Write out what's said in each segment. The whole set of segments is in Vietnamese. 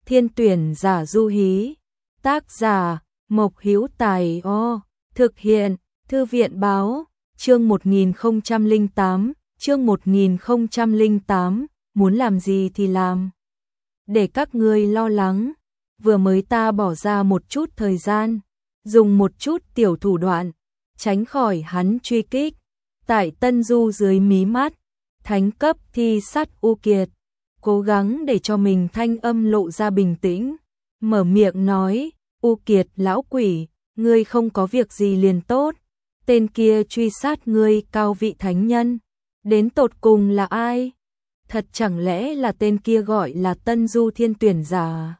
Thiên tuyển giả du hí. Tác giả Mộc Hữu Tài. Thực hiện Thư viện báo. Chương 1008. Chương 1008. Muốn làm gì thì làm. Để các ngươi lo lắng. Vừa mới ta bỏ ra một chút thời gian, dùng một chút tiểu thủ đoạn, tránh khỏi hắn truy kích. Tại Tân Du dưới mí mắt, thánh cấp thi sát U Kiệt, cố gắng để cho mình thanh âm lộ ra bình tĩnh, mở miệng nói, U Kiệt lão quỷ, ngươi không có việc gì liền tốt, tên kia truy sát ngươi cao vị thánh nhân, đến tột cùng là ai? Thật chẳng lẽ là tên kia gọi là Tân Du thiên tuyển giả?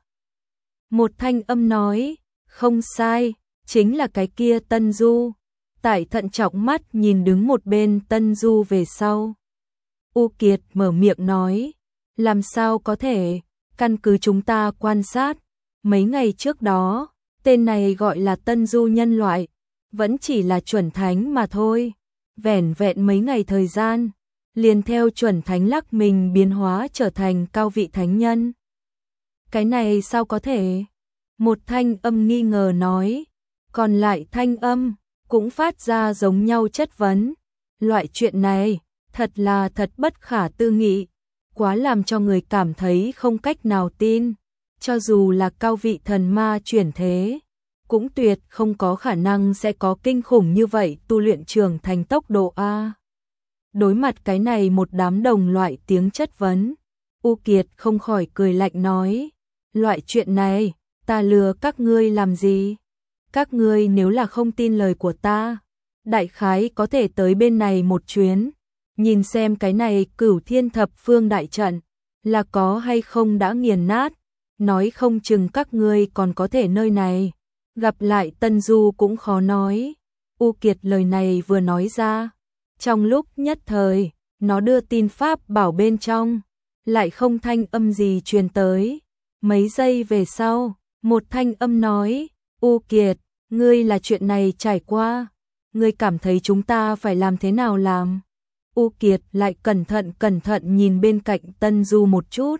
Một thanh âm nói, không sai, chính là cái kia Tân Du. Tại thận trọng mắt nhìn đứng một bên Tân Du về sau. U Kiệt mở miệng nói, làm sao có thể, căn cứ chúng ta quan sát, mấy ngày trước đó, tên này gọi là Tân Du nhân loại, vẫn chỉ là chuẩn thánh mà thôi, vẻn vẹn mấy ngày thời gian, liền theo chuẩn thánh lắc mình biến hóa trở thành cao vị thánh nhân. Cái này sao có thể? Một thanh âm nghi ngờ nói, còn lại thanh âm cũng phát ra giống nhau chất vấn. Loại chuyện này, thật là thật bất khả tư nghị, quá làm cho người cảm thấy không cách nào tin. Cho dù là cao vị thần ma chuyển thế, cũng tuyệt không có khả năng sẽ có kinh khủng như vậy tu luyện trưởng thành tốc độ A. Đối mặt cái này một đám đồng loại tiếng chất vấn, U Kiệt không khỏi cười lạnh nói, loại chuyện này, ta lừa các ngươi làm gì? Các ngươi nếu là không tin lời của ta, đại khái có thể tới bên này một chuyến, nhìn xem cái này Cửu Thiên Thập Phương đại trận là có hay không đã nghiền nát, nói không chừng các ngươi còn có thể nơi này gặp lại Tân Du cũng khó nói. U Kiệt lời này vừa nói ra, trong lúc nhất thời, nó đưa tin pháp bảo bên trong, lại không thanh âm gì truyền tới. Mấy giây về sau, một thanh âm nói, U Kiệt, ngươi là chuyện này trải qua, ngươi cảm thấy chúng ta phải làm thế nào làm? U Kiệt lại cẩn thận nhìn bên cạnh Tân Du một chút.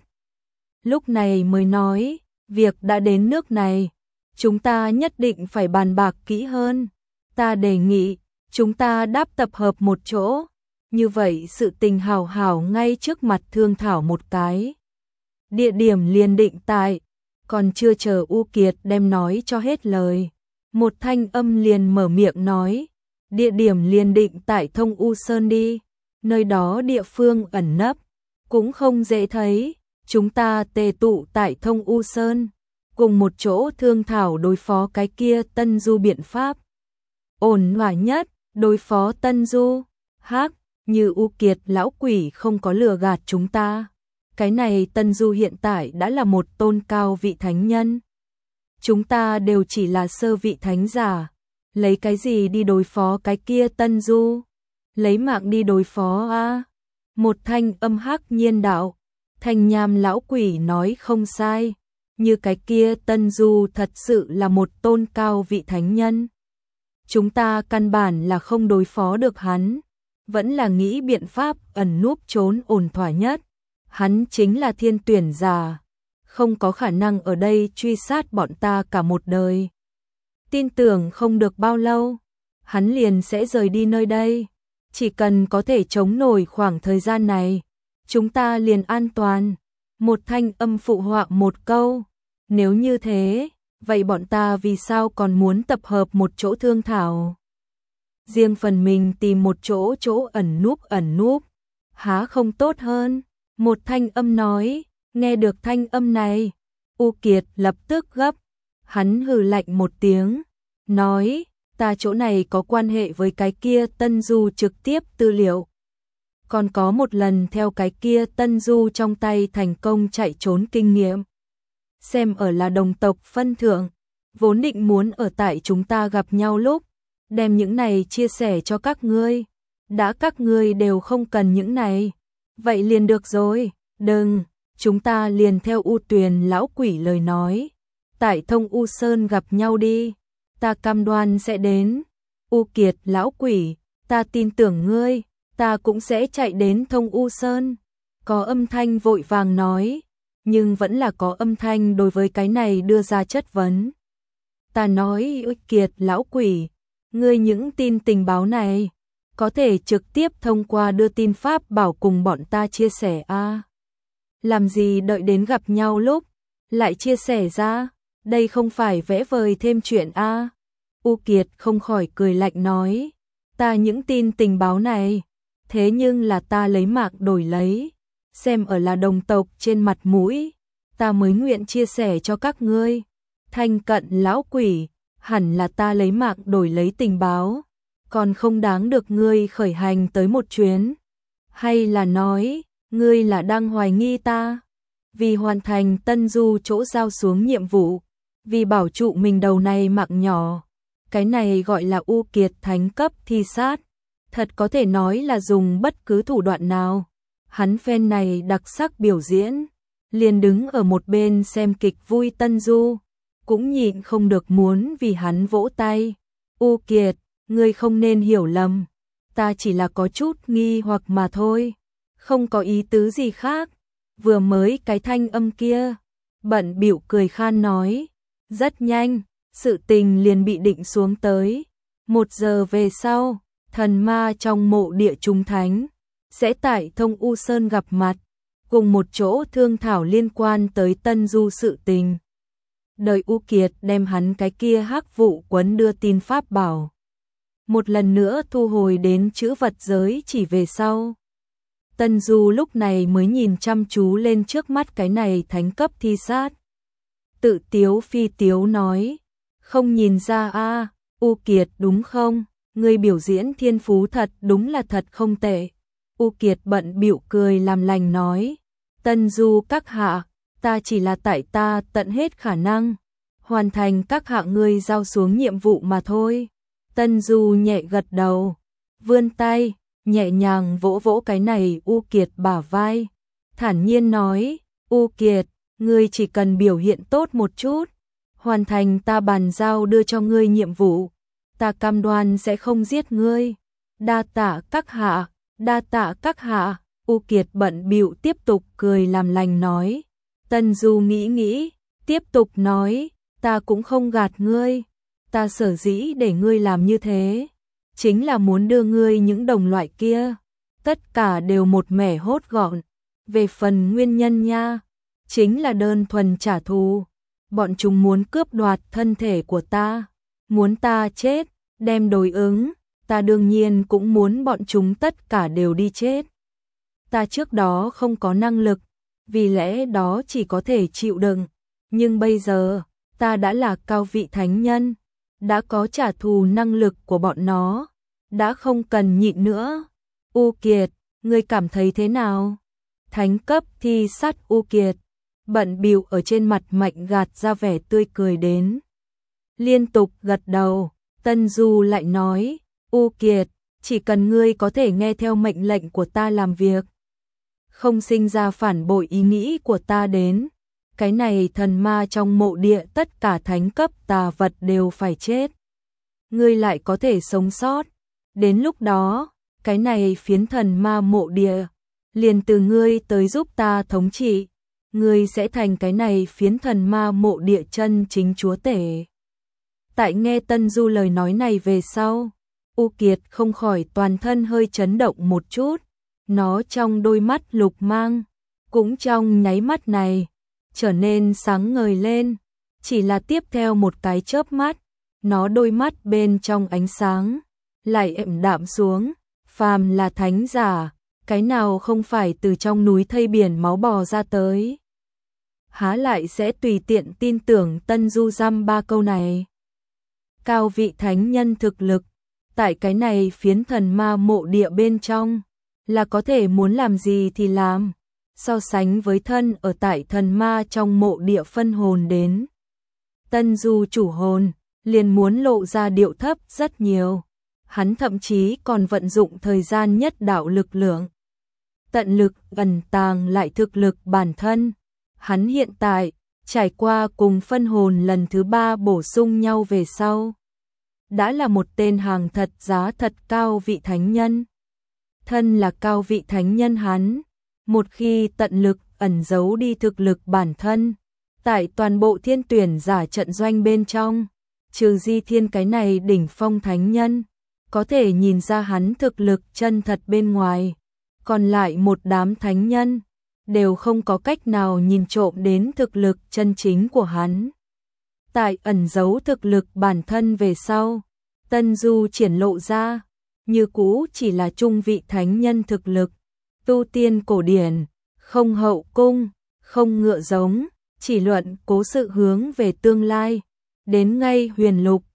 Lúc này mới nói, việc đã đến nước này, chúng ta nhất định phải bàn bạc kỹ hơn. Ta đề nghị, chúng ta đáp tập hợp một chỗ, như vậy sự tình hảo hảo ngay trước mặt thương thảo một cái. Địa điểm liền định tại, còn chưa chờ U Kiệt đem nói cho hết lời. Một thanh âm liền mở miệng nói, địa điểm liền định tại Thông U Sơn đi, nơi đó địa phương ẩn nấp, cũng không dễ thấy, chúng ta tề tụ tại Thông U Sơn, cùng một chỗ thương thảo đối phó cái kia Tân Du biện pháp. Ổn thỏa nhất, đối phó Tân Du, như U Kiệt lão quỷ không có lừa gạt chúng ta. Cái này Tân Du hiện tại đã là một tôn cao vị thánh nhân. Chúng ta đều chỉ là sơ vị thánh giả, lấy cái gì đi đối phó cái kia Tân Du? Lấy mạng đi đối phó a? Một thanh âm hắc nhiên đạo, Thanh Nham lão quỷ nói không sai, như cái kia Tân Du thật sự là một tôn cao vị thánh nhân. Chúng ta căn bản là không đối phó được hắn, vẫn là nghĩ biện pháp ẩn núp trốn ổn thỏa nhất. Hắn chính là thiên tuyển giả, không có khả năng ở đây truy sát bọn ta cả một đời. Tin tưởng không được bao lâu, hắn liền sẽ rời đi nơi đây. Chỉ cần có thể chống nổi khoảng thời gian này, chúng ta liền an toàn. Một thanh âm phụ họa một câu, nếu như thế, vậy bọn ta vì sao còn muốn tập hợp một chỗ thương thảo? Riêng phần mình tìm một chỗ ẩn núp, há không tốt hơn? Một thanh âm nói, nghe được thanh âm này, U Kiệt lập tức gấp, hắn hừ lạnh một tiếng, nói, ta chỗ này có quan hệ với cái kia Tân Du trực tiếp tư liệu. Còn có một lần theo cái kia Tân Du trong tay thành công chạy trốn kinh nghiệm. Xem ở là đồng tộc phân thượng, vốn định muốn ở tại chúng ta gặp nhau lúc, đem những này chia sẻ cho các ngươi. Đã các ngươi đều không cần những này, vậy liền được rồi, đừng, chúng ta liền theo U Tuyền lão quỷ lời nói, tại Thông U Sơn gặp nhau đi, ta cam đoan sẽ đến. U Kiệt lão quỷ, ta tin tưởng ngươi, ta cũng sẽ chạy đến Thông U Sơn. Có âm thanh vội vàng nói, nhưng vẫn là có âm thanh đối với cái này đưa ra chất vấn. Ta nói ôi kiệt lão quỷ, ngươi những tin tình báo này có thể trực tiếp thông qua đưa tin pháp bảo cùng bọn ta chia sẻ a. Làm gì đợi đến gặp nhau lúc lại chia sẻ ra, đây không phải vẽ vời thêm chuyện a. U Kiệt không khỏi cười lạnh nói, ta những tin tình báo này, thế nhưng là ta lấy mạng đổi lấy, xem ở là đồng tộc trên mặt mũi, ta mới nguyện chia sẻ cho các ngươi. Thanh Cận lão quỷ, hẳn là ta lấy mạng đổi lấy tình báo, còn không đáng được ngươi khởi hành tới một chuyến. Hay là nói, ngươi là đang hoài nghi ta? Vì hoàn thành Tân Du chỗ giao xuống nhiệm vụ, vì bảo trụ mình đầu này mạng nhỏ, cái này gọi là U Kiệt thánh cấp thi sát, thật có thể nói là dùng bất cứ thủ đoạn nào. Hắn phen này đặc sắc biểu diễn, liền đứng ở một bên xem kịch vui Tân Du, cũng nhịn không được muốn vì hắn vỗ tay. U Kiệt, ngươi không nên hiểu lầm, ta chỉ là có chút nghi hoặc mà thôi, không có ý tứ gì khác. Vừa mới cái thanh âm kia, bận bịu cười khan nói, rất nhanh, sự tình liền bị định xuống tới. 1 giờ về sau, thần ma trong mộ địa trung thánh sẽ tại Thông U Sơn gặp mặt, cùng một chỗ thương thảo liên quan tới Tân Du sự tình. Đợi U Kiệt đem hắn cái kia hắc vụ quấn đưa tin pháp bảo một lần nữa thu hồi đến chữ vật giới chỉ về sau. Tân Du lúc này mới nhìn chăm chú lên trước mắt cái này thánh cấp thi sát. Tự tiếu phi tiếu nói, không nhìn ra a, U Kiệt đúng không? Ngươi biểu diễn thiên phú thật đúng là thật không tệ. U Kiệt bận bịu cười làm lành nói, Tân Du các hạ, ta chỉ là tại ta tận hết khả năng hoàn thành các hạ ngươi giao xuống nhiệm vụ mà thôi. Tân Du nhẹ gật đầu, vươn tay, nhẹ nhàng vỗ vỗ cái này U Kiệt bả vai, thản nhiên nói, U Kiệt, ngươi chỉ cần biểu hiện tốt một chút, hoàn thành ta bàn giao đưa cho ngươi nhiệm vụ, ta cam đoan sẽ không giết ngươi. Đa tạ các hạ, đa tạ các hạ. U Kiệt bận bịu tiếp tục cười làm lành nói. Tân Du nghĩ nghĩ, tiếp tục nói, ta cũng không gạt ngươi, ta sở dĩ để ngươi làm như thế, chính là muốn đưa ngươi những đồng loại kia, tất cả đều một mẻ hốt gọn. Về phần nguyên nhân nha, chính là đơn thuần trả thù, bọn chúng muốn cướp đoạt thân thể của ta, muốn ta chết, đem đối ứng, ta đương nhiên cũng muốn bọn chúng tất cả đều đi chết. Ta trước đó không có năng lực, vì lẽ đó chỉ có thể chịu đựng, nhưng bây giờ, ta đã là cao vị thánh nhân, đã có trả thù năng lực của bọn nó, đã không cần nhịn nữa. U Kiệt, ngươi cảm thấy thế nào? Thánh cấp thi sát U Kiệt, bận bịu ở trên mặt mạnh gạt ra vẻ tươi cười đến. Liên tục gật đầu, Tân Du lại nói, U Kiệt, chỉ cần ngươi có thể nghe theo mệnh lệnh của ta làm việc, không sinh ra phản bội ý nghĩ của ta đến, cái này thần ma trong mộ địa tất cả thánh cấp tà vật đều phải chết. Ngươi lại có thể sống sót, đến lúc đó, cái này phiến thần ma mộ địa, liền từ ngươi tới giúp ta thống trị, ngươi sẽ thành cái này phiến thần ma mộ địa chân chính chúa tể. Tại nghe Tân Du lời nói này về sau, U Kiệt không khỏi toàn thân hơi chấn động một chút, nó trong đôi mắt lục mang, cũng trong nháy mắt này, trở nên sáng ngời lên, chỉ là tiếp theo một cái chớp mắt, nó đôi mắt bên trong ánh sáng, lại ảm đạm xuống, phàm là thánh giả, cái nào không phải từ trong núi thây biển máu bò ra tới. Há lại sẽ tùy tiện tin tưởng Tân Du dăm ba câu này. Cao vị thánh nhân thực lực, tại cái này phiến thần ma mộ địa bên trong, là có thể muốn làm gì thì làm, so sánh với thân ở tại thần ma trong mộ địa phân hồn đến. Tân Du chủ hồn, liền muốn lộ ra điệu thấp rất nhiều, hắn thậm chí còn vận dụng thời gian nhất đạo lực lượng. Tận lực ẩn tàng lại thực lực bản thân, hắn hiện tại, trải qua cùng phân hồn lần thứ 3 bổ sung nhau về sau, đã là một tên hàng thật giá thật cao vị thánh nhân. Thân là cao vị thánh nhân hắn, một khi tận lực ẩn giấu đi thực lực bản thân. Tại toàn bộ thiên tuyển giả trận doanh bên trong, trừ Di Thiên cái này đỉnh phong thánh nhân, có thể nhìn ra hắn thực lực chân thật bên ngoài, còn lại một đám thánh nhân đều không có cách nào nhìn trộm đến thực lực chân chính của hắn. Tại ẩn giấu thực lực bản thân về sau, Tân Du triển lộ ra, như cũ chỉ là trung vị thánh nhân thực lực, tu tiên cổ điển, không hậu cung, không ngựa giống, chỉ luận cố sự hướng về tương lai, đến ngay huyền lục,